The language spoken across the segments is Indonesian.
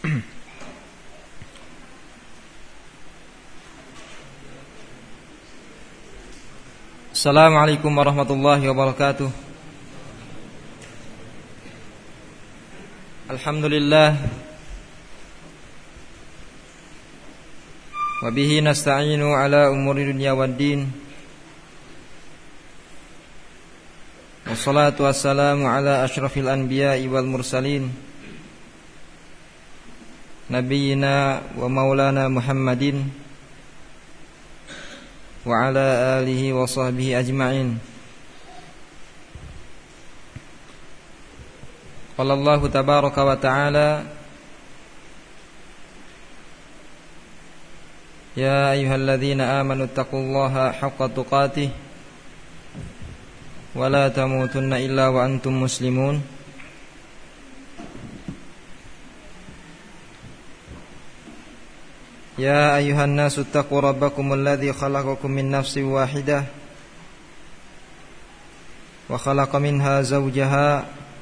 Assalamualaikum warahmatullahi wabarakatuh. Alhamdulillah. Wa bihi nasta'inu ala umuri dunya waddin. Wassalatu wassalamu ala asyrafil anbiya'i wal mursalin, nabiyyina wa maulana Muhammadin wa ala alihi wa sahbihi ajma'in. Qala Allah tabaraka wa ta'ala: Ya ayyuhalladzina amanu taqullaha haqqa tuqatih wa la tamutunna illa wa antum muslimun. Ya ayyuhan nasu taqu rabbakumul ladzi khalaqakum min nafsin wahidah wa khalaqa minha zawjaha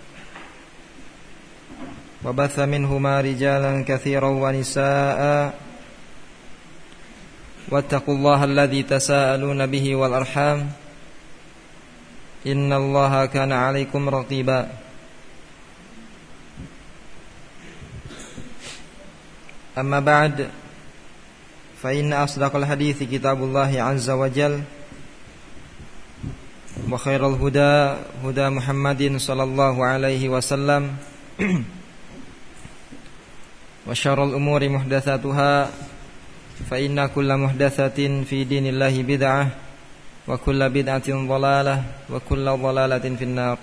wa batha minhuma rijalan katsiran wa nisaa'a wattaqullaha alladzi tasaaluna bihi wal arham innallaha kana 'alaikum raqiba. Amma ba'd, fa inna asdaqal hadithi kitabullahi azza wa jal wa khairal huda huda Muhammadin sallallahu alaihi wasallam wa syarrul umuri muhdatsatuha fa inna kulla muhdatsatin fi dinillahi bid'ah wa kulla bid'atin dhalalah wa kulla dhalalatin finnar.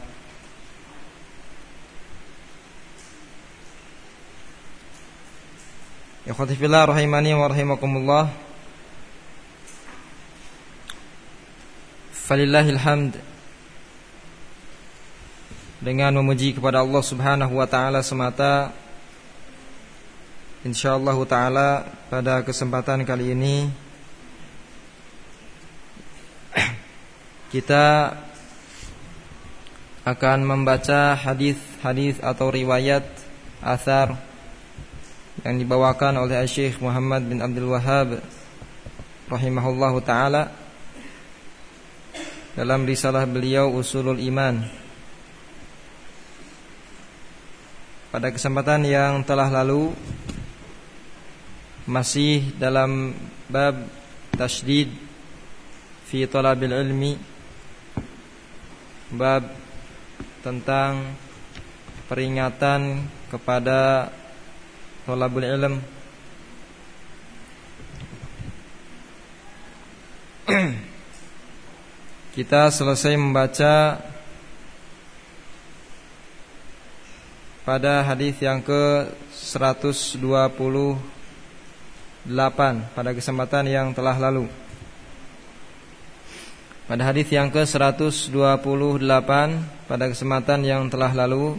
Ikhwati fillah rahimani wa rahimakumullah. Falillahil hamd. Dengan memuji kepada Allah Subhanahu wa taala semata, insyaallah taala pada kesempatan kali ini kita akan membaca hadis-hadis atau riwayat athar yang dibawakan oleh Syekh Muhammad bin Abdul Wahhab rahimahullahu taala dalam risalah beliau Ushulul Iman. Pada kesempatan yang telah lalu masih dalam bab tasydid fi talabil ilmi, bab tentang peringatan kepada thalabul ilm. Kita selesai membaca pada hadis yang ke-128 pada kesempatan yang telah lalu. Pada hadis yang ke-128 pada kesempatan yang telah lalu,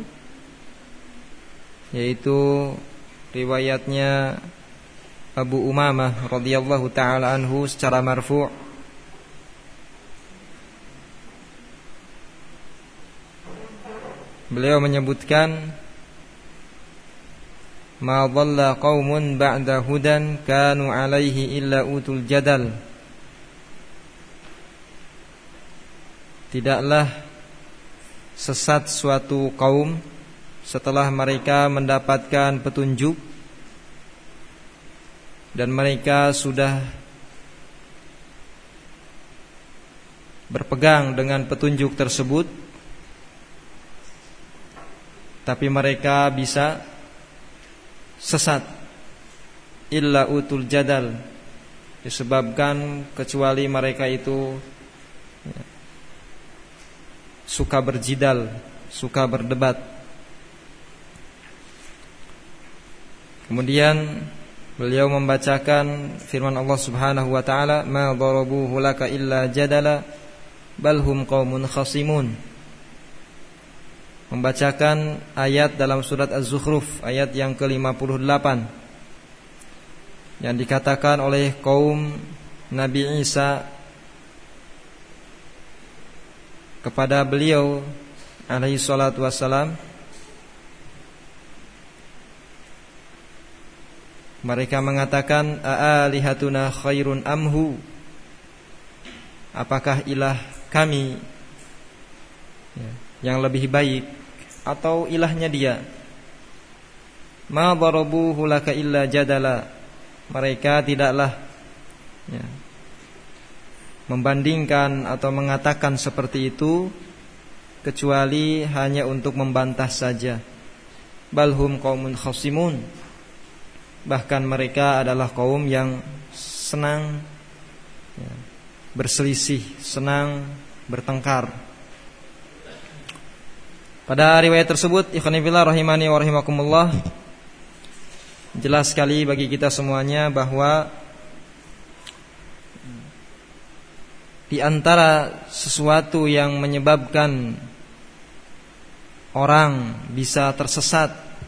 yaitu riwayatnya Abu Umamah radhiyallahu taala anhu secara marfu'. Beliau menyebutkan, ma dhalla qaumun ba'da hudan kanu alaihi illa utul jadal. Tidaklah sesat suatu kaum setelah mereka mendapatkan petunjuk dan mereka sudah berpegang dengan petunjuk tersebut, tapi mereka bisa sesat. Illa utul jadal, disebabkan kecuali mereka itu suka berjidal, suka berdebat. Kemudian beliau membacakan firman Allah Subhanahu wa taala, ma darabuhu laka illa jadala bal hum qaumun khasimun. Membacakan ayat dalam surat Az-Zukhruf ayat yang ke-58 yang dikatakan oleh kaum Nabi Isa kepada beliau alaihi salatu wassalam, Mereka mengatakan, a'alihatuna khairun amhu, apakah ilah kami yang lebih baik atau ilahnya dia? Ma darabuhu laka illa jadala, mereka tidaklah membandingkan atau mengatakan seperti itu kecuali hanya untuk membantah saja. Balhum qaumun khasimun, bahkan mereka adalah kaum yang senang berselisih, senang bertengkar. Pada riwayat tersebut, ikhwan fillah rahimani wa rahimakumullah, jelas sekali bagi kita semuanya bahwa di antara sesuatu yang menyebabkan orang bisa tersesat,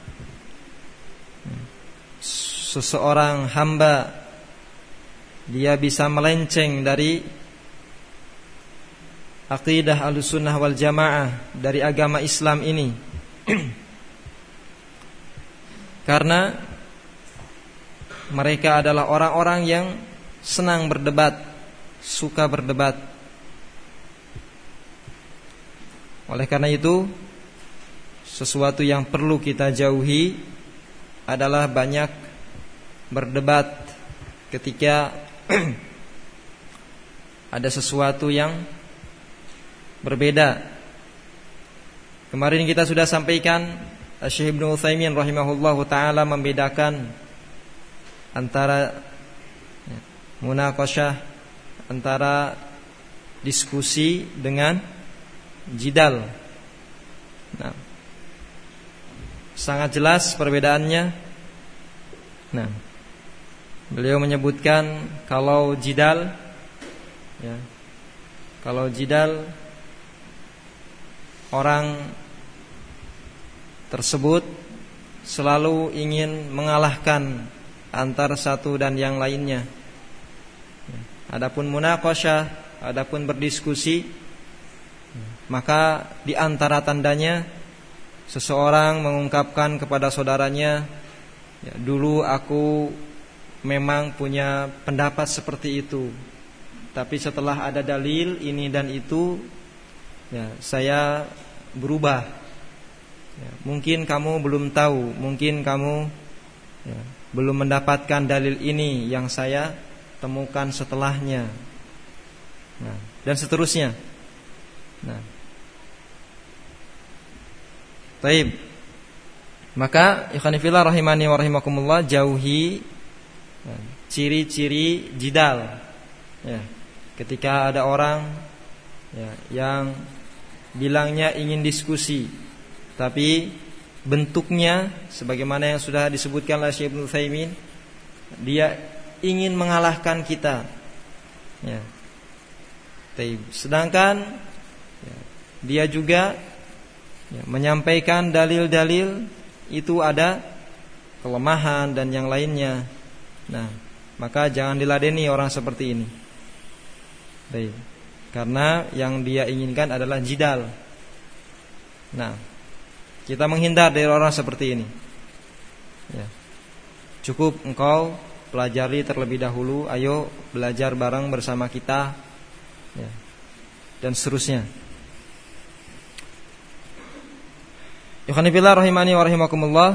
seseorang hamba dia bisa melenceng dari aqidah Ahlussunnah wal Jamaah, dari agama Islam ini karena mereka adalah orang-orang yang senang berdebat, suka berdebat. Oleh karena itu, sesuatu yang perlu kita jauhi adalah banyak berdebat ketika ada sesuatu yang berbeda. Kemarin kita sudah sampaikan, Syekh Ibnu Utsaimin rahimahullahu taala membedakan antara munaqasyah, antara diskusi dengan jidal. Nah, sangat jelas perbedaannya. Nah, beliau menyebutkan kalau jidal orang tersebut selalu ingin mengalahkan antara satu dan yang lainnya. Adapun munaqasyah, adapun berdiskusi, maka di antara tandanya seseorang mengungkapkan kepada saudaranya, dulu aku memang punya pendapat seperti itu, tapi setelah ada dalil ini dan itu, saya berubah. Mungkin kamu belum tahu, mungkin kamu belum mendapatkan dalil ini yang saya temukan setelahnya. Dan seterusnya. Baik. Maka ikhwan fillah rahimani wa rahimakumullah, jauhi ciri-ciri jidal. Ketika ada orang yang bilangnya ingin diskusi, tapi bentuknya sebagaimana yang sudah disebutkan oleh Syekh Ibnu Utsaimin, dia ingin mengalahkan kita. Sedangkan dia juga menyampaikan dalil-dalil itu ada kelemahan dan yang lainnya. Maka jangan diladeni orang seperti ini. Karena yang dia inginkan adalah jidal. Kita menghindar dari orang seperti ini. Cukup engkau pelajari terlebih dahulu, ayo belajar bareng bersama kita, dan seterusnya. Ikhwan fillah rahimani wa rahimakumullah,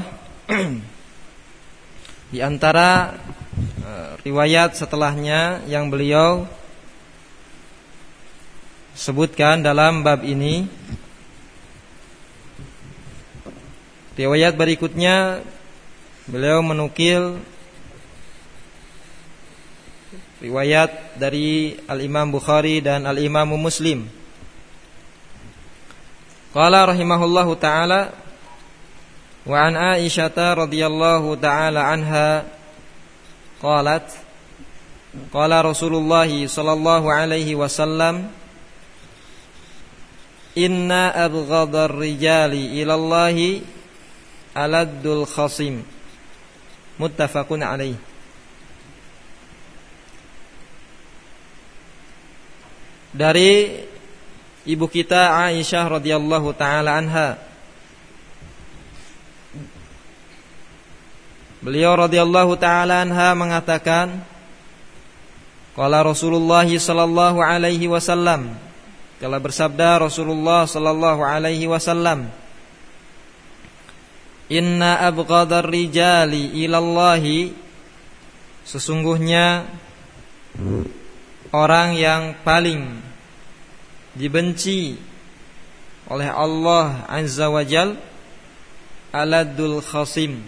di antara riwayat setelahnya yang beliau sebutkan dalam bab ini, riwayat berikutnya beliau menukil riwayat dari Al-Imam Bukhari dan Al-Imam Muslim. Qala rahimahullahu ta'ala, wa an Aisyah radhiyallahu ta'ala anha qalat, qala Rasulullah sallallahu alaihi wasallam, inna abghadar rijali ilallahi aladdul khasim. Muttafaqun alaih. Dari ibu kita Aisyah radhiyallahu taala anha, Beliau radhiyallahu taala anha mengatakan, qala Rasulullah sallallahu alaihi wasallam, telah bersabda Rasulullah sallallahu alaihi wasallam, inna abghadar rijali ilallahi, sesungguhnya orang yang paling dibenci oleh Allah azza wa jal, aladul khasim,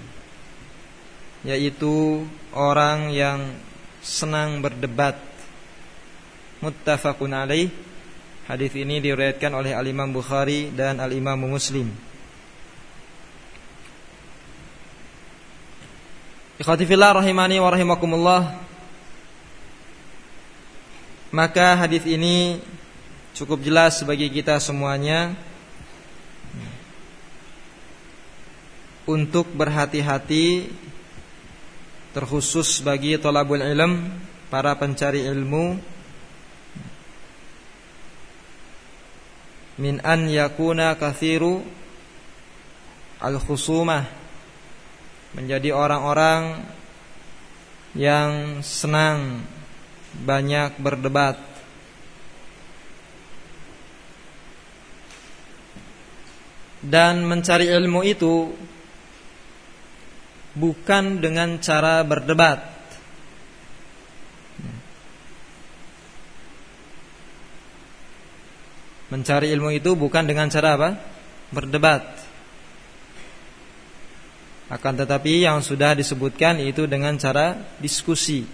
yaitu orang yang senang berdebat. Muttafaqun alaih. Hadis ini diriwayatkan oleh Al-Imam Bukhari dan Al-Imam Muslim. Ikhwati fillah rahimani wa rahimakumullah. Maka hadis ini cukup jelas bagi kita semuanya untuk berhati-hati, terkhusus bagi thalabul ilm, para pencari ilmu, min an yakuna kathiru al-khusumah, menjadi orang-orang yang senang banyak berdebat. Dan mencari ilmu itu bukan dengan cara berdebat. Mencari ilmu itu bukan dengan cara apa? Berdebat. Akan tetapi yang sudah disebutkan itu dengan cara diskusi,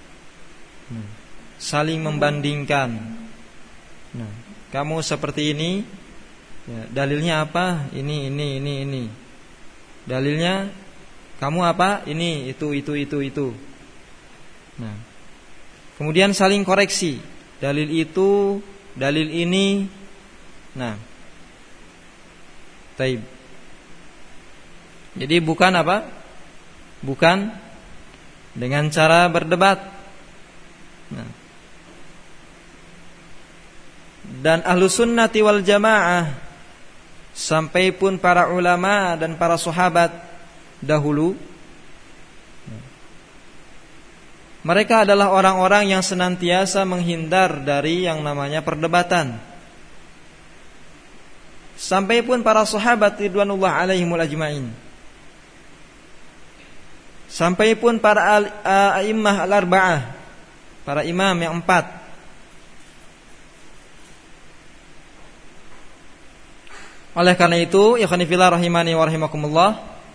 saling membandingkan. Nah, kamu seperti ini, ya, dalilnya apa? Ini. Dalilnya kamu apa? Ini, itu. Nah, kemudian saling koreksi. Dalil itu, dalil ini. Nah, taib. Jadi bukan apa? Bukan dengan cara berdebat. Nah. Dan ahlus sunnati wal jamaah, sampai pun para ulama dan para sahabat dahulu, mereka adalah orang-orang yang senantiasa menghindar dari yang namanya perdebatan. Sampai pun para sahabat ridwanullah alaihimul ajma'in, sampai pun para a'immah al-arba'ah, para imam yang 4. Oleh karena itu, ikhwani fillah rahimani wa rahimakumullah,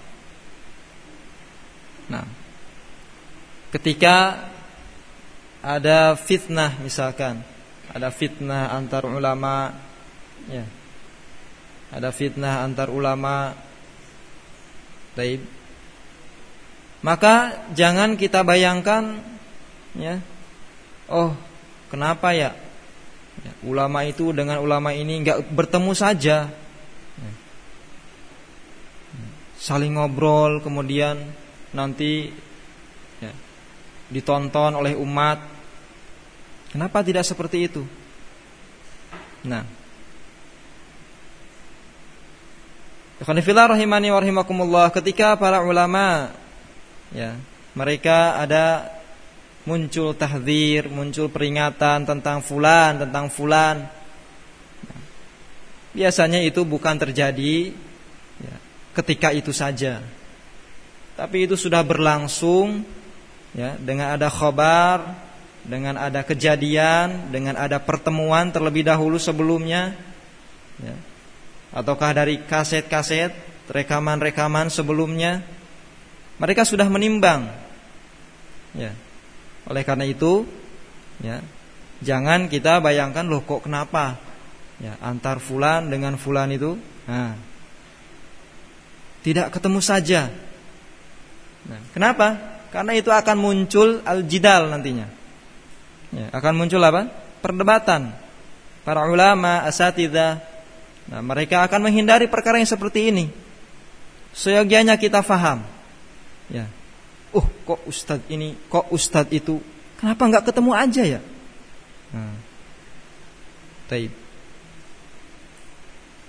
nah, ketika ada fitnah, misalkan ada fitnah antar ulama, ya, ada fitnah antar ulama, taib, maka jangan kita bayangkan, ya, oh kenapa ya, ulama itu dengan ulama ini enggak bertemu saja, saling ngobrol, kemudian nanti, ya, ditonton oleh umat. Kenapa tidak seperti itu? Nah, ikhwanifillah rahimani wa rahimakumullah, ketika para ulama, ya, mereka ada muncul tahdzir, muncul peringatan tentang fulan, biasanya itu bukan terjadi, ya, ketika itu saja, tapi itu sudah berlangsung, ya, dengan ada khabar, dengan ada kejadian, dengan ada pertemuan terlebih dahulu sebelumnya, ya, ataukah dari kaset-kaset, rekaman-rekaman sebelumnya, mereka sudah menimbang, ya. Oleh karena itu, ya, jangan kita bayangkan, loh kok kenapa, ya, antar fulan dengan fulan itu, nah, tidak ketemu saja. Nah, kenapa? Karena itu akan muncul al-jidal nantinya, ya, akan muncul apa? Perdebatan. Para ulama, asatidzah, nah, mereka akan menghindari perkara yang seperti ini. Seyogianya kita faham, ya, kok ustadz ini, kok ustadz itu, kenapa enggak ketemu aja ya? Nah, taib.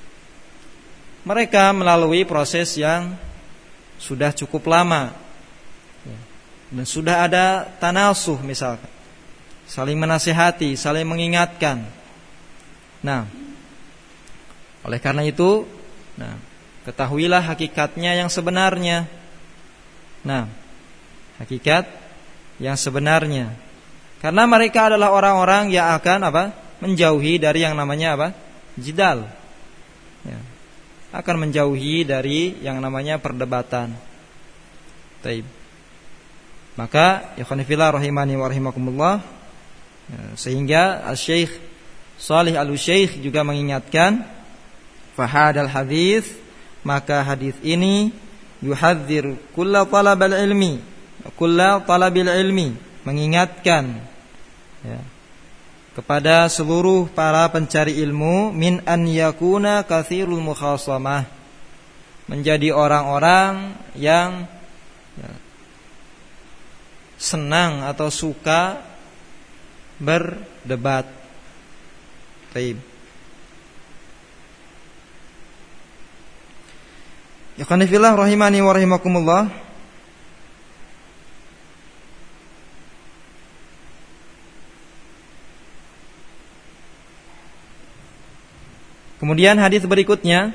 Mereka melalui proses yang sudah cukup lama, dan sudah ada tanasuh misalkan, saling menasihati, saling mengingatkan. Nah, oleh karena itu, ketahuilah hakikatnya yang sebenarnya. Nah, hakikat yang sebenarnya. Karena mereka adalah orang-orang yang akan menjauhi dari yang namanya jidal. Ya. Akan menjauhi dari yang namanya perdebatan. Taib. Maka ikhwanifillah rahimani wa rahimakumullah, sehingga Syekh Shalih Al-Utsyaikh juga mengingatkan, fahadal hadis, maka hadis ini yuhadzir kulla talabil ilmi, mengingatkan kepada seluruh para pencari ilmu, min an yakuna katsirul mukhasamah, menjadi orang-orang yang senang atau suka berdebat. Baik. Ya qanifillah rahimani wa rahimakumullah. Kemudian hadis berikutnya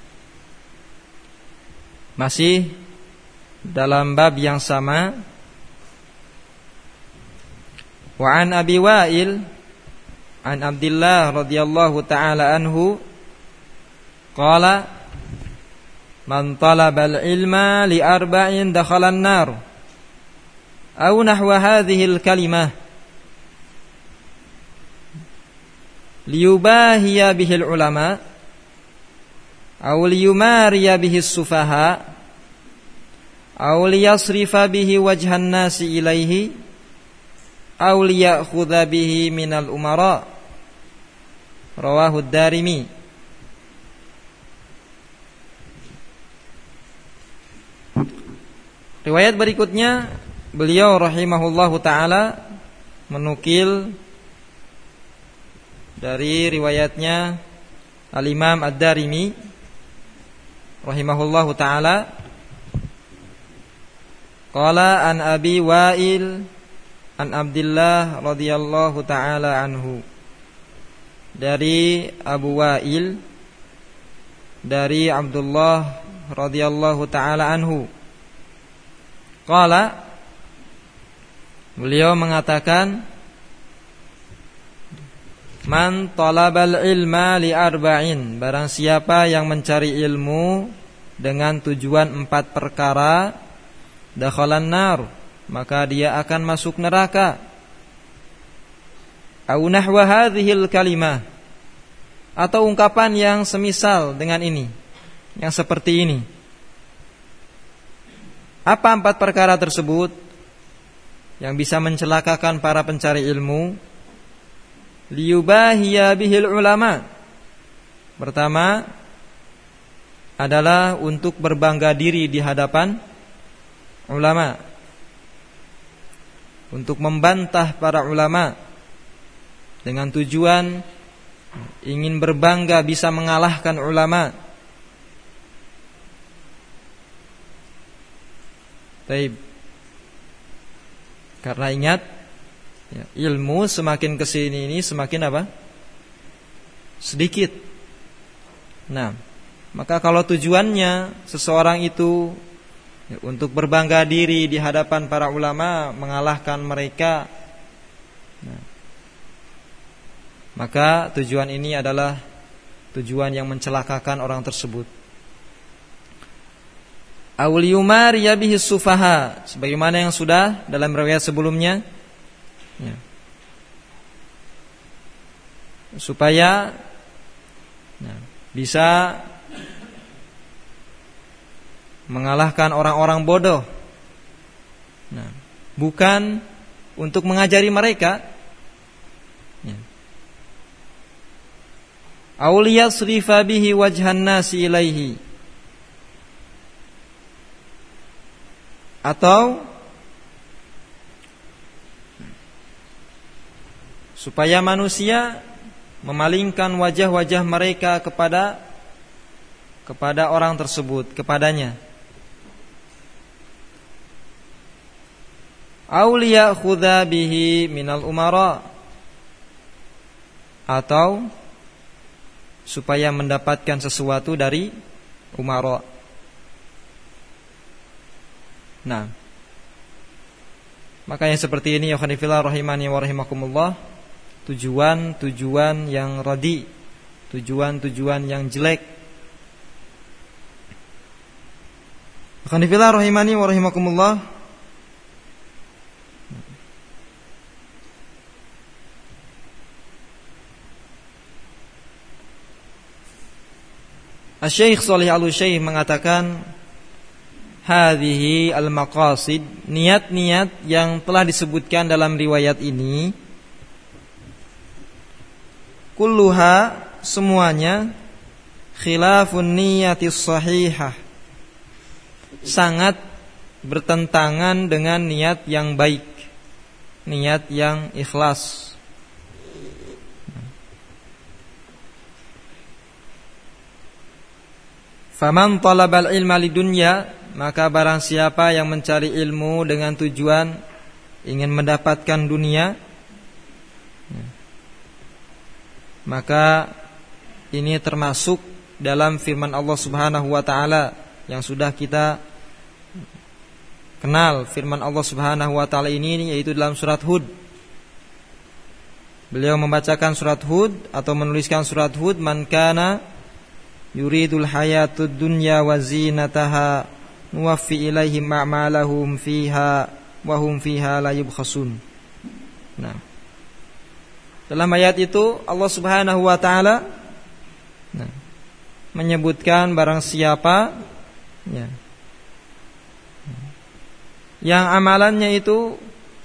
masih dalam bab yang sama. Wa an Abi Wa'il an Abdullah radhiyallahu ta'ala anhu qala man talabal ilma li arba'in dakhalan nar aw nahwa hadhihi al-kalimah liyubahiya bihil ulama aw liyumariya bihis sufaha aw liyasrifa bihi wajhan nasi ilaihi aw liyakhudha bihi minal umara. Rawahu ad-Darimi. Riwayat berikutnya, beliau rahimahullahu taala menukil dari riwayatnya Al-Imam Ad-Darimi rahimahullahu taala, qala an Abi Wa'il an Abdullah radhiyallahu taala anhu, dari Abu Wa'il dari Abdullah radhiyallahu taala anhu, qala, beliau mengatakan, man talabal ilma li arba'in, barang siapa yang mencari ilmu dengan tujuan 4 perkara, dakhalan nar, maka dia akan masuk neraka. Au nahwa hadhil kalimah, atau ungkapan yang semisal dengan ini, yang seperti ini. Apa 4 perkara tersebut yang bisa mencelakakan para pencari ilmu? Liyubahiya bihil ulama. Pertama adalah untuk berbangga diri di hadapan ulama, untuk membantah para ulama dengan tujuan ingin berbangga bisa mengalahkan ulama. Baik. Karena ingat, ilmu semakin kesini ini semakin sedikit. Nah, maka kalau tujuannya seseorang itu untuk berbangga diri di hadapan para ulama, mengalahkan mereka, maka tujuan ini adalah tujuan yang mencelakakan orang tersebut. Aul yumariya bihi sufaha, sebagaimana yang sudah dalam riwayat sebelumnya, supaya bisa mengalahkan orang-orang bodoh. Bukan untuk mengajari mereka. Aul yasrifa bihi wajhan nasi ilaihi, atau supaya manusia memalingkan wajah-wajah mereka kepada orang tersebut, kepadanya. Aw liyakhudha bihi minal umara, atau supaya mendapatkan sesuatu dari umara. Nah, makanya seperti ini ya khanifillah rahimani wa rahimakumullah, tujuan yang radi, tujuan yang jelek. Khanifillah rahimani wa rahimakumullah, Asy-Syaikh Shalih Al-Utsaimin mengatakan, hadhihi al-maqasid, niat-niat yang telah disebutkan dalam riwayat ini, kulluha, semuanya, khilafun niyatis sahihah, sangat bertentangan dengan niat yang baik, niat yang ikhlas. Faman talabal ilma lidunya, maka barang siapa yang mencari ilmu dengan tujuan ingin mendapatkan dunia, maka ini termasuk dalam firman Allah Subhanahu wa taala yang sudah kita kenal. Firman Allah Subhanahu wa taala ini yaitu dalam surat Hud. Beliau membacakan surat Hud atau menuliskan surat Hud, man kana yuridul hayatud dunya wa zinataha nuwaffi ilaihim a'malahum fiha wa hum fiha la yubkhasun. Nah, dalam ayat itu Allah Subhanahu wa taala menyebutkan barang siapa yang amalannya itu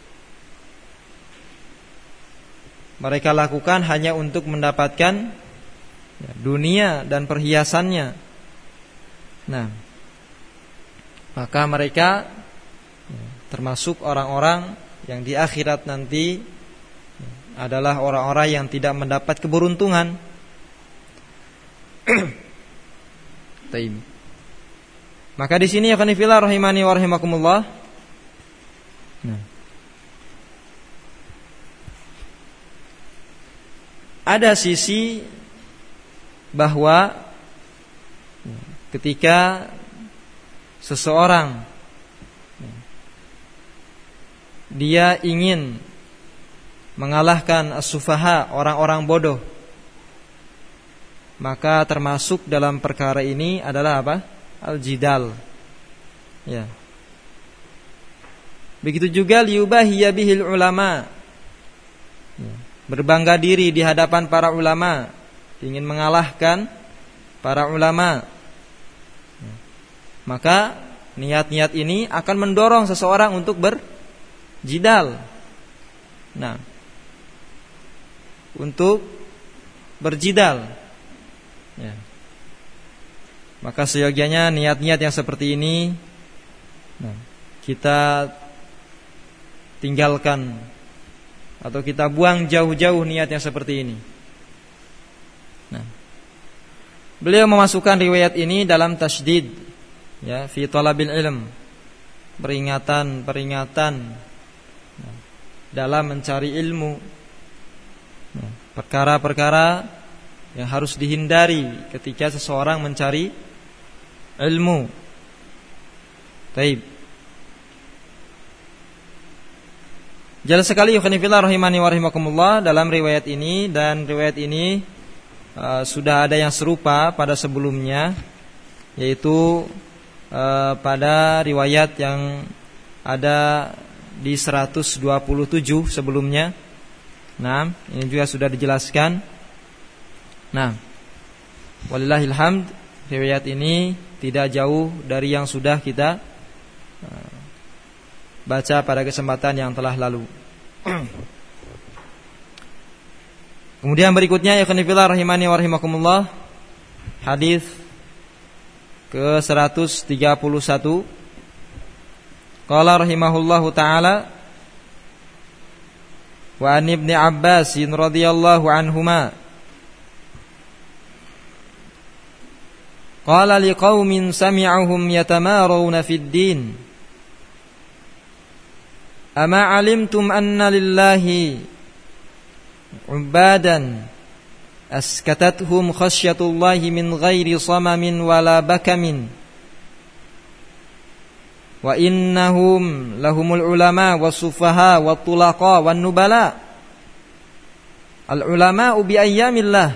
mereka lakukan hanya untuk mendapatkan dunia dan perhiasannya. Nah, maka mereka termasuk orang-orang yang di akhirat nanti adalah orang-orang yang tidak mendapat keberuntungan. Taib. Maka di sini ya kanifillah rahimani wa rahimakumullah. Nah, ada sisi bahwa ketika seseorang dia ingin mengalahkan as-sufaha, orang-orang bodoh, maka termasuk dalam perkara ini adalah apa? Al-jidal. Ya. Begitu juga liyubahiya bihil ulama. Berbangga diri di hadapan para ulama, ingin mengalahkan para ulama. Maka niat-niat ini akan mendorong seseorang untuk berjidal. Nah, untuk berjidal. Ya. Maka seyogianya niat-niat yang seperti ini kita tinggalkan atau kita buang jauh-jauh niat yang seperti ini. Nah, beliau memasukkan riwayat ini dalam tasydid, ya, fi talabil ilm, peringatan dalam mencari ilmu, perkara-perkara yang harus dihindari ketika seseorang mencari ilmu. Taib. Jelas sekali yukhonifillah rahimani wa rahimakumullah dalam riwayat ini, dan riwayat ini sudah ada yang serupa pada sebelumnya, yaitu pada riwayat yang ada di 127 sebelumnya. Nah, ini juga sudah dijelaskan. Nah, walillahil hamd, riwayat ini tidak jauh dari yang sudah kita baca pada kesempatan yang telah lalu. Kemudian berikutnya ikhwanifillah rahimani wa rahimakumullah, hadis ke-131. Qala rahimahullahu taala, wa an ibni Abbas radhiyallahu anhuma qala liqaumin sami'uhum yatamarawna fid din Ama alimtum anna lillahi ubadan askatathum khasyatullahi min ghairi samamin wala bakamin wa innahum lahumul ulama wasufaha wattulaqa wan nubala. Al ulama bi ayyamillah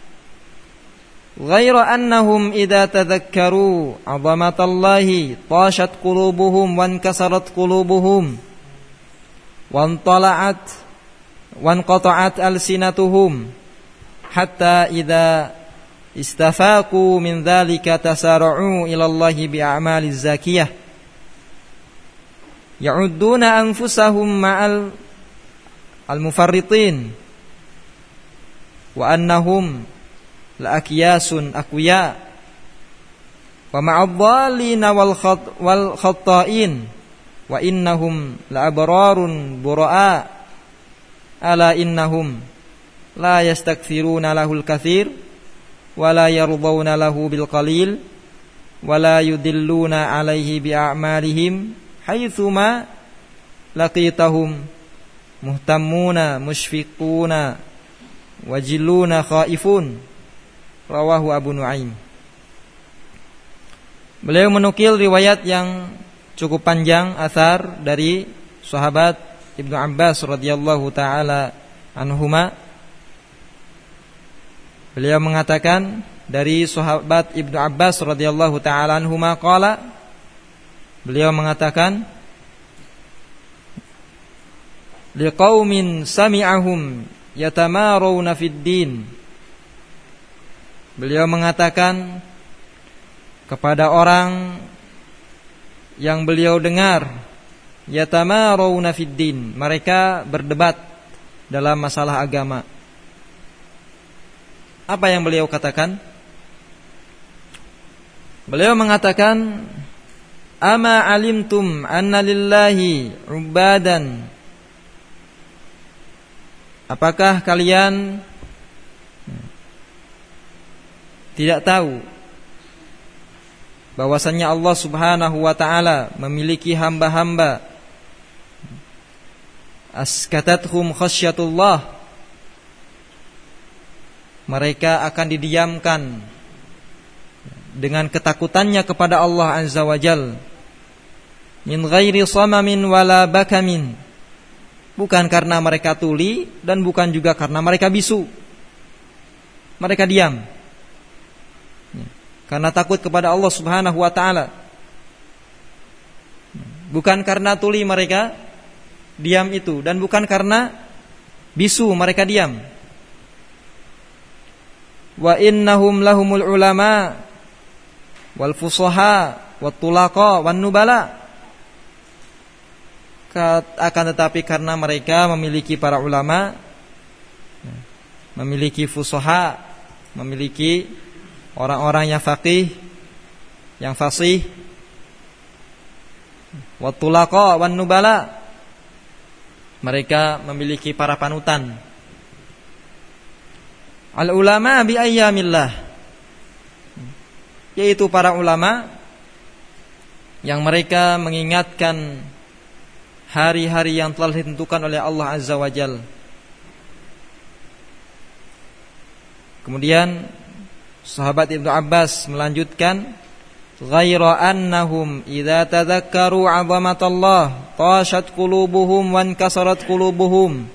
ghaira annahum idza tadhakkaru 'azamatallahi tashat qulubuhum wan kasarat qulubuhum wan tala'at wan qata'at alsinatuhum hatta idza istafaqu min dzalika tasara'u ila Allahi bi a'maliz zakiyah ya'udduna anfusahum ma'al al-mufarritin wa annahum la'akyasun aqwiya wa ma'adh-dhalina wal khatta'in wa innahum la'abrarun bura'a ala innahum la yastakthiruna lahul katsir wa la yardawna lahu bil qalil wa la yudilluna alaihi bi a'malihim haitsuma laqitahum muhtammuna mushfiquna wajilluna khaifun. Rawahu Abu Nuaim. Beliau menukil riwayat yang cukup panjang, athar dari sahabat Ibnu Abbas radhiyallahu taala anhuma. Beliau mengatakan dari sahabat Ibnu Abbas radhiyallahu taala anhuma qala, beliau mengatakan liqaumin sami'ahum yatamarawna fid din. Beliau mengatakan kepada orang yang beliau dengar, yatamarawna fid din, mereka berdebat dalam masalah agama. Apa yang beliau katakan? Beliau mengatakan, ama alimtum anna lillahi ubadan, apakah kalian tidak tahu bahwasannya Allah Subhanahu wa taala memiliki hamba-hamba askatathum khasyatullah, mereka akan didiamkan dengan ketakutannya kepada Allah Azza wa Jal, min ghairi samamin wala bakamin, bukan karena mereka tuli dan bukan juga karena mereka bisu. Mereka diam karena takut kepada Allah Subhanahu wa taala. Bukan karena tuli mereka diam itu, dan bukan karena bisu mereka diam. Wa innahum lahumul ulama wal fusaha wat tulaqa wan nubala. Akan tetapi karena mereka memiliki para ulama, memiliki fusaha, memiliki orang-orang yang faqih, yang fasih, wat tulaqa wan nubala, mereka memiliki para panutan. Al ulama bi ayyamillah, yaitu para ulama yang mereka mengingatkan hari-hari yang telah ditentukan oleh Allah Azza wa Jal. Kemudian sahabat Ibnu Abbas melanjutkan, ghaira annahum idza tadhakkaru 'azamatallah tashat qulubuhum wan kasarat qulubuhum.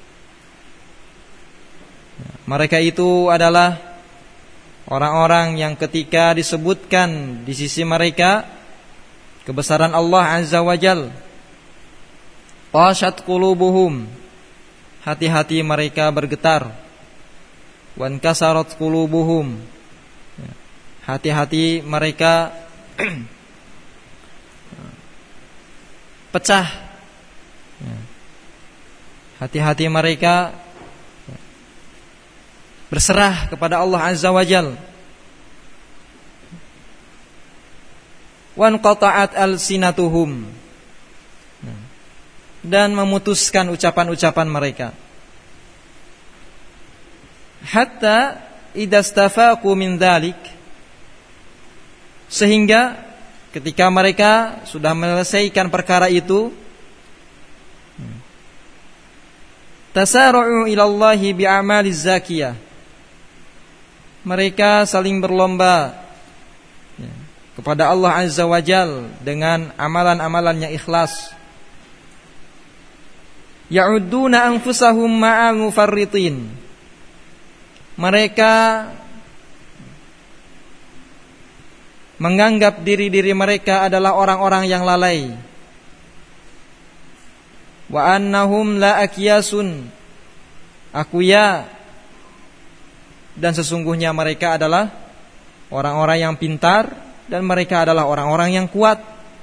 Mereka itu adalah orang-orang yang ketika disebutkan di sisi mereka kebesaran Allah Azza wa Jal, tashat qulubuhum, hati-hati mereka bergetar, wan kasarat qulubuhum, hati-hati mereka pecah, hati-hati mereka berserah kepada Allah Azza wa Jal. Wan qata'at alsinatuhum, dan memutuskan ucapan-ucapan mereka. Hatta idastafaqu min dzalik, sehingga ketika mereka sudah menyelesaikan perkara itu, Tasara'u ila Allah bi'amaliz zakiyah. Mereka saling berlomba kepada Allah Azza wa Jal dengan amalan-amalan yang ikhlas. Ya'udduna anfusahum ma'al mufarritin. Mereka menganggap diri-diri mereka adalah orang-orang yang lalai. Wa annahum la akyasun, akuya, dan sesungguhnya mereka adalah orang-orang yang pintar dan mereka adalah orang-orang yang kuat.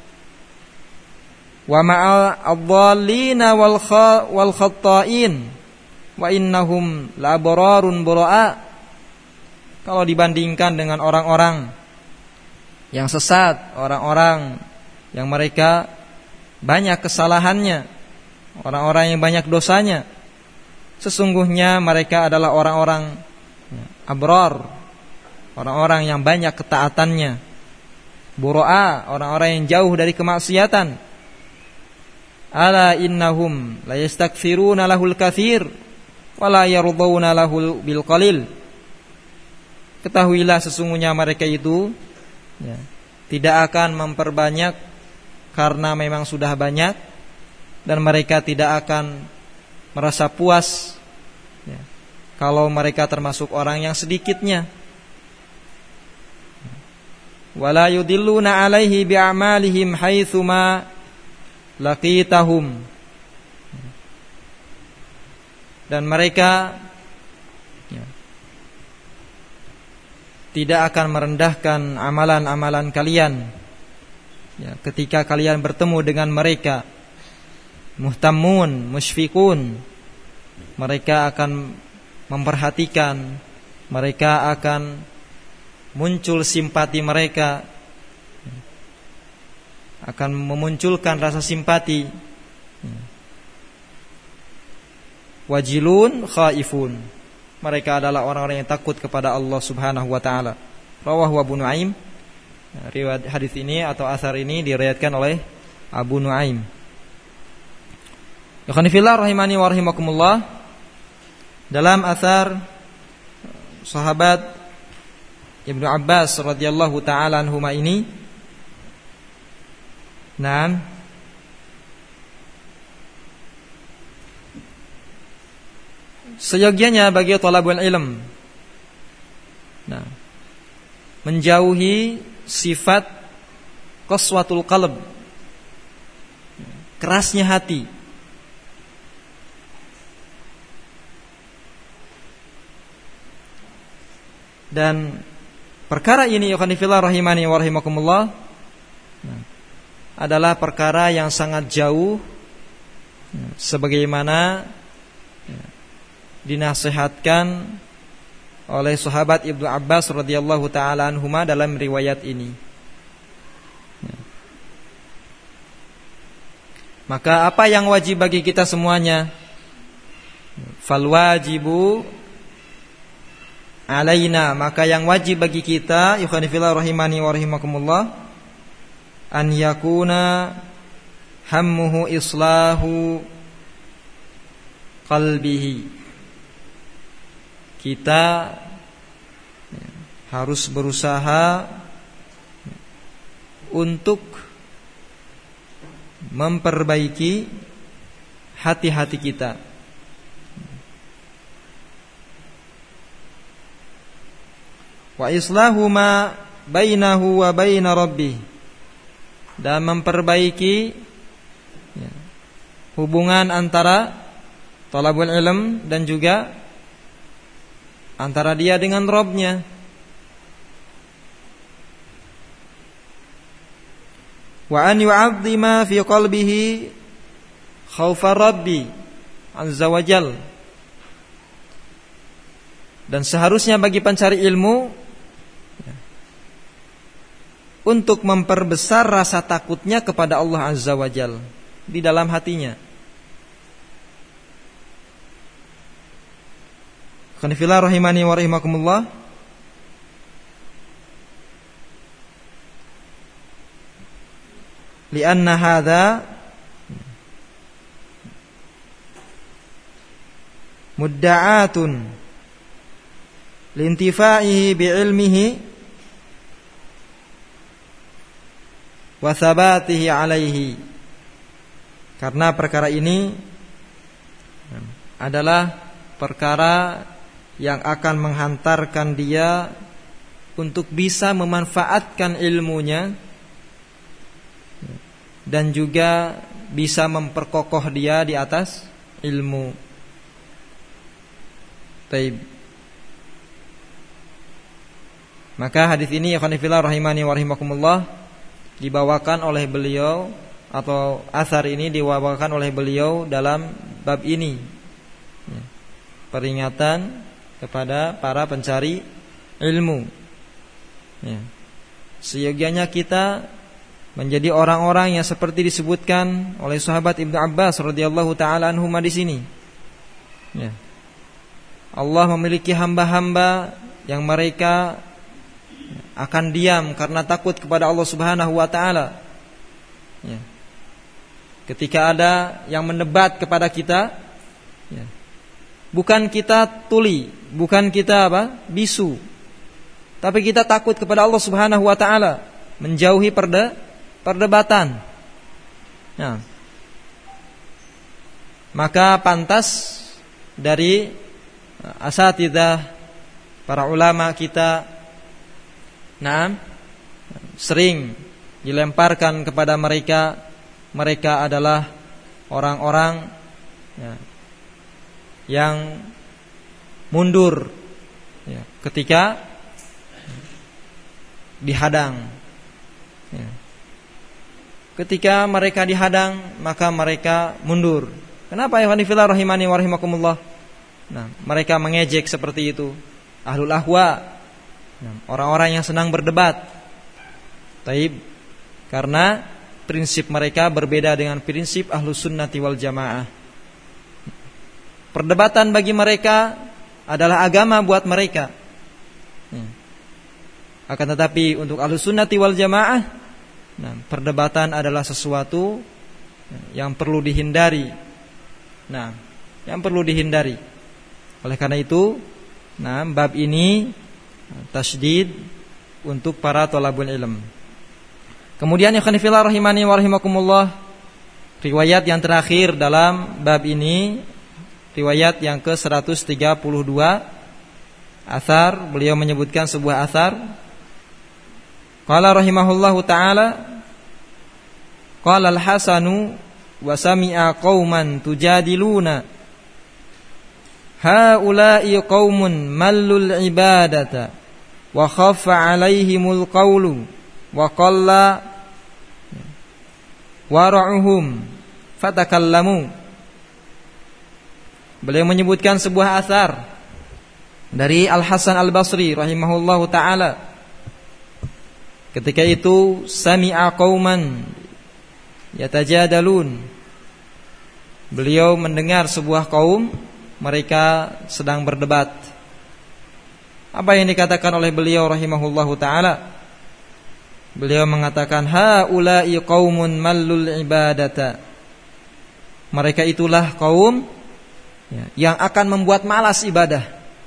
Wa ma'al adh-dhallina wal khatta'in wa innahum la bararun bura'a. Kalau dibandingkan dengan orang-orang yang sesat, orang-orang yang mereka banyak kesalahannya, orang-orang yang banyak dosanya, sesungguhnya mereka adalah orang-orang abrar, orang-orang yang banyak ketaatannya. Bura'a, orang-orang yang jauh dari kemaksiatan. Ala innahum la yastakthiruna lahul katsir wa la yardawna lahul bil qalil. Ketahuilah sesungguhnya mereka itu tidak akan memperbanyak karena memang sudah banyak, dan mereka tidak akan merasa puas kalau mereka termasuk orang yang sedikitnya. Wala yudilluna alaihi bi'amalihim haitsu ma laqitahum. Dan mereka tidak akan merendahkan amalan-amalan kalian ketika kalian bertemu dengan mereka. Muhtamun, musyfiqun, mereka akan memperhatikan, mereka akan muncul simpati mereka, akan memunculkan rasa simpati. Wajilun khaifun, mereka adalah orang-orang yang takut kepada Allah Subhanahu wa taala. Rawahu Abu Nuaim. Riwayat hadis ini atau asar ini diriwayatkan oleh Abu Nuaim. Ikhwanifillah rahimani wa rahimakumullah. Dalam asar sahabat Ibnu Abbas radhiyallahu taala anhuma ini, seyogianya bagi talabul ilm menjauhi sifat qaswatul qalb, kerasnya hati. Dan perkara ini ikhwanifillah rahimani wa rahimakumullah adalah perkara yang sangat jauh sebagaimana dinasihatkan oleh sahabat Ibnu Abbas radhiyallahu taala anhuma dalam riwayat ini. Maka apa yang wajib bagi kita semuanya? Fal wajibu alaina, maka yang wajib bagi kita ikhwanifillah rahimani wa rahimakumullah an yakuna hammuhu islahu qalbihi. Kita harus berusaha untuk memperbaiki hati-hati kita. Wa islahu ma bainahu wa baina rabbih, dan memperbaiki hubungan antara talabul ilm dan juga antara dia dengan Rabb-nya. Wa an yu'azzima fi qalbihi khaufa Rabbi azza wa jal, dan seharusnya bagi pencari ilmu untuk memperbesar rasa takutnya kepada Allah Azza wa Jal di dalam hatinya. Qanifillah rahimani wa rahimakumullah. Lianna hadha mudda'atun lintifaihi bi'ilmihi wa thabatihi alaihi. Karena perkara ini adalah perkara yang akan menghantarkan dia untuk bisa memanfaatkan ilmunya dan juga bisa memperkokoh dia di atas ilmu. Taib. Maka hadis ini ikhwan fillah rahimani wa rahimakumullah dibawakan oleh beliau, atau asar ini dibawakan oleh beliau dalam bab ini, peringatan kepada para pencari ilmu. Seyogianya kita menjadi orang-orang yang seperti disebutkan oleh sahabat Ibnu Abbas radhiyallahu taala anhuma di sini. Allah memiliki hamba-hamba yang mereka akan diam karena takut kepada Allah Subhanahu wa taala. Ketika ada yang mendebat kepada kita, bukan kita tuli, bukan kita bisu, tapi kita takut kepada Allah Subhanahu wa taala, menjauhi perdebatan. Maka pantas dari asatidzah para ulama kita sering dilemparkan kepada mereka adalah orang-orang yang mundur ketika dihadang. Ketika mereka dihadang, maka mereka mundur. Kenapa ya fillah rahimani wa rahimakumullah? Mereka mengejek seperti itu ahlul ahwa, orang-orang yang senang berdebat. Taib, karena prinsip mereka berbeda dengan prinsip ahlus sunnati wal jamaah. Perdebatan bagi mereka adalah agama buat mereka. Akan tetapi untuk ahlus sunnati wal jamaah, perdebatan adalah sesuatu yang perlu dihindari. Yang perlu dihindari. Oleh karena itu, bab ini tasydid untuk para thalabul ilm. Kemudian ikhwan fillah rahimani wa rahimakumullah, riwayat yang terakhir dalam bab ini, riwayat yang ke-132, athar, beliau menyebutkan sebuah athar. Qala rahimahullahu taala, qala al-Hasanu wa sami'a qauman tujadiluna haula'i qaumun mallul ibadata wa khaffa 'alaihimul qawlu wa qalla wara'uhum fatakallamu. Beliau menyebutkan sebuah athar dari Al-Hasan Al-Basri rahimahullahu ta'ala. Ketika itu sami'a qauman yatajadalun, beliau mendengar sebuah kaum mereka sedang berdebat. Apa yang dikatakan oleh beliau rahimahullahu ta'ala? Beliau mengatakan haula'i qaumun mallul ibadata. Mereka itulah kaum yang akan membuat malas ibadah.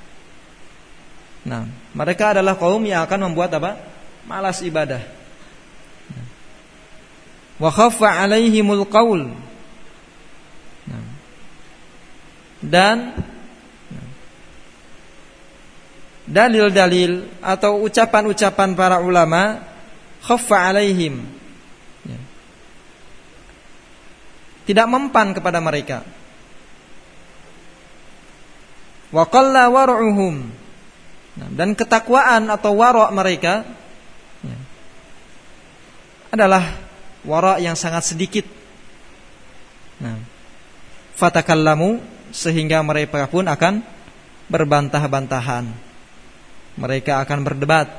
Mereka adalah kaum yang akan membuat malas ibadah. Wa khaffa 'alaihimul qaul. Dan dalil-dalil atau ucapan-ucapan para ulama khaffa 'alaihim, tidak mempan kepada mereka. Wa qalla war'uhum, dan ketakwaan atau wara' mereka adalah wara' yang sangat sedikit. Fatakallamu, sehingga mereka pun akan berbantah-bantahan. Mereka akan berdebat.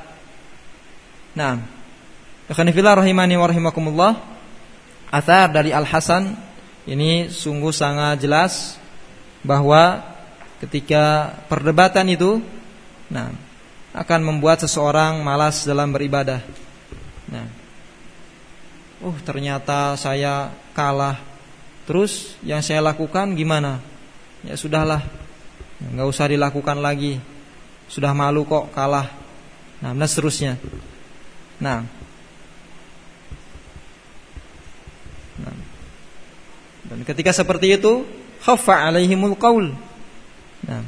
Ikhwan fillah rahimani wa rahimakumullah, athar dari Al-Hasan ini sungguh sangat jelas bahwa ketika perdebatan itu akan membuat seseorang malas dalam beribadah. Ternyata saya kalah. Terus yang saya lakukan gimana? Ya sudahlah, Enggak usah dilakukan lagi. Sudah malu kok kalah. Nah, dan seterusnya. Nah. Dan ketika seperti itu, khaffa 'alaihimul qaul. Nah.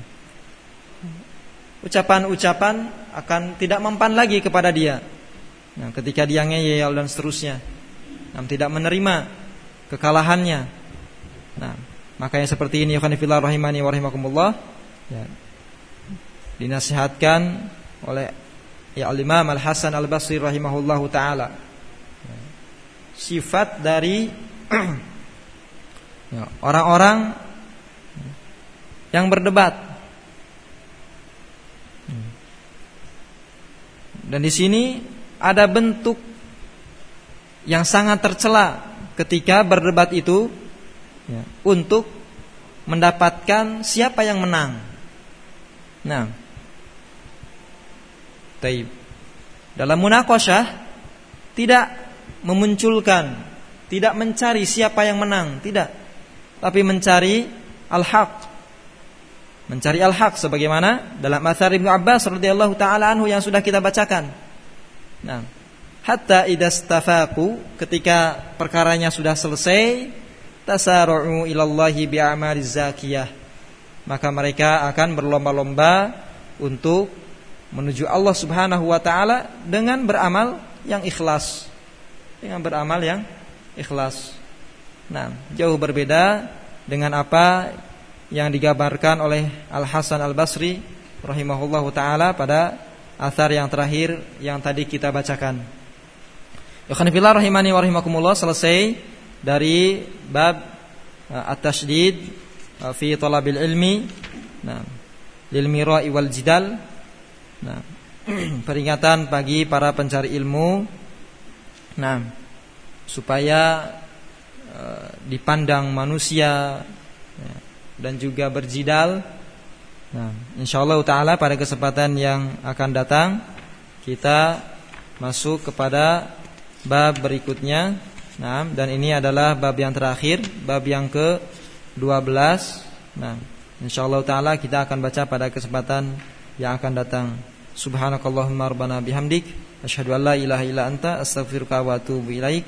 Ucapan-ucapan akan tidak mempan lagi kepada dia. Nah, ketika dia ngeyel dan seterusnya. Nah, tidak menerima kekalahannya. Nah, makanya seperti ini ikhwan fillah rahimani wa rahimakumullah, ya, dinasihatkan oleh Al-Imam Al-Hasan Al-Basri rahimahullahu taala. Sifat dari orang-orang yang berdebat. Dan di sini ada bentuk yang sangat tercela ketika berdebat itu, ya, untuk mendapatkan siapa yang menang. Nah, taib. Dalam munaqasyah tidak memunculkan, tidak mencari siapa yang menang, tidak, tapi mencari al-haq. Mencari al-haq sebagaimana dalam athar Ibnu Abbas radhiyallahu taala anhu yang sudah kita bacakan. Nah, hatta idastafaqu, ketika perkaranya sudah selesai, tasara'u ilallahi bi'amaliz zakiyah, maka mereka akan berlomba-lomba untuk menuju Allah Subhanahu wa taala dengan beramal yang ikhlas. Dengan beramal yang ikhlas. Nah, jauh berbeda dengan apa yang digambarkan oleh Al-Hasan Al-Basri rahimahullahu taala pada athar yang terakhir yang tadi kita bacakan. Ikhwan fillah rahimani wa rahimakumullah, selesai dari bab at-tasydid fi talabil ilmi, nah, lil mira'i wal jidal. Nah, peringatan bagi para pencari ilmu, nah, supaya dipandang manusia, ya, dan juga berjidal. Nah, insyaallah taala pada kesempatan yang akan datang kita masuk kepada bab berikutnya. Nah, dan ini adalah bab yang terakhir, bab yang ke-12. Nah, insyaallah taala kita akan baca pada kesempatan yang akan datang. Subhanakallahumma rabbana bihamdik, asyhadu an la ilaha illa anta, astaghfiruka wa atubu ilaik.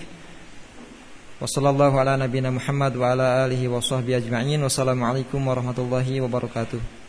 Wassallallahu ala nabiyyina Muhammad wa ala alihi wa sahbihi ajma'in. Wassalamualaikum warahmatullahi wabarakatuh.